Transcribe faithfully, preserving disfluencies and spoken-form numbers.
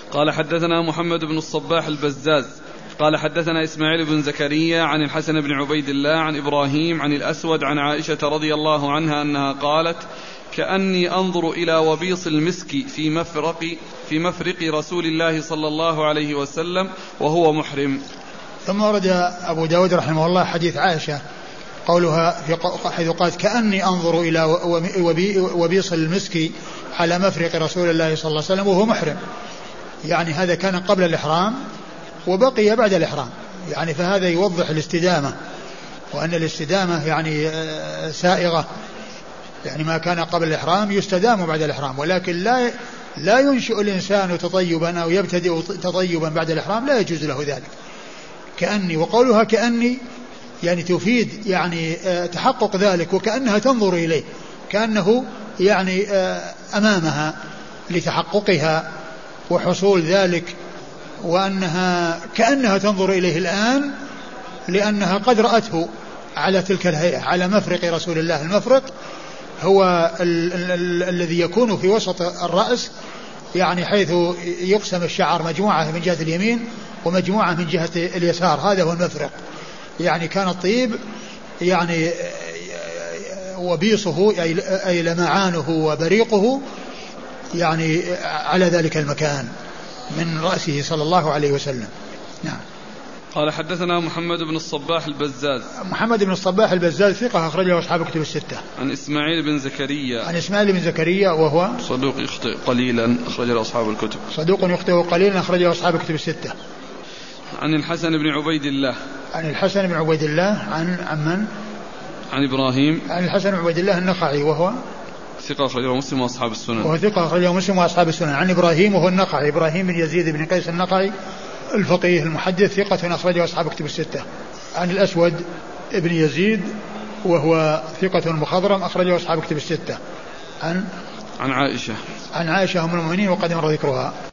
قال حدثنا محمد بن الصباح البزاز قال حدثنا إسماعيل بن زكريا عن الحسن بن عبيد الله عن إبراهيم عن الأسود عن عائشة رضي الله عنها أنها قالت كأني أنظر إلى وبيص المسك في مفرق, في مفرق رسول الله صلى الله عليه وسلم وهو محرم. ثم ورد أبو داود رحمه الله حديث عائشة قولها في حيث قالت كأني أنظر إلى وبيص المسك على مفرق رسول الله صلى الله عليه وسلم وهو محرم، يعني هذا كان قبل الإحرام وبقي بعد الإحرام، يعني فهذا يوضح الاستدامة، وأن الاستدامة يعني سائغة، يعني ما كان قبل الإحرام يستدام بعد الإحرام، ولكن لا لا ينشئ الإنسان تطيبا أو يبتدئ تطيبا بعد الإحرام، لا يجوز له ذلك. كأني، وقولها كأني يعني تفيد يعني تحقق ذلك، وكأنها تنظر إليه، كأنه يعني أمامها لتحققها وحصول ذلك، وأنها كأنها تنظر إليه الآن لأنها قد رأته على تلك الهيئة على مفرق رسول الله. المفرق هو ال- ال- ال- الذي يكون في وسط الرأس، يعني حيث يقسم الشعر مجموعة من جهة اليمين ومجموعة من جهة اليسار، هذا هو المفرق. يعني كان الطيب يعني وبيصه أي لمعانه وبريقه يعني على ذلك المكان من رأسه صلى الله عليه وسلم. نعم. قال حدثنا محمد بن الصباح البزاز. محمد بن الصباح البزاز ثقة أخرجه أصحاب الكتب الستة. عن إسماعيل بن زكريا. عن إسماعيل بن زكريا وهو صدوق يخطئ قليلا أخرجه أصحاب الكتب. صدوق يخطئ قليلا أخرجه أصحاب الكتب الستة. عن الحسن بن عبيد الله. عن الحسن بن عبيد الله عن عمن؟ عن إبراهيم. عن الحسن بن عبيد الله النخعي وهو ثقة أخرجه مسلم وأصحاب السنن. وهو ثقة أخرجه مسلم وأصحاب السنن. عن إبراهيم وهو النخعي، إبراهيم بن يزيد بن قيس النخعي الفقيه المحدث ثقة أخرجه أصحاب الكتب الستة. عن الأسود ابن يزيد وهو ثقة مخضرم أخرجه أصحاب الكتب الستة. عن عن عائشة. عن عائشة أم المؤمنين وقد مر ذكرها.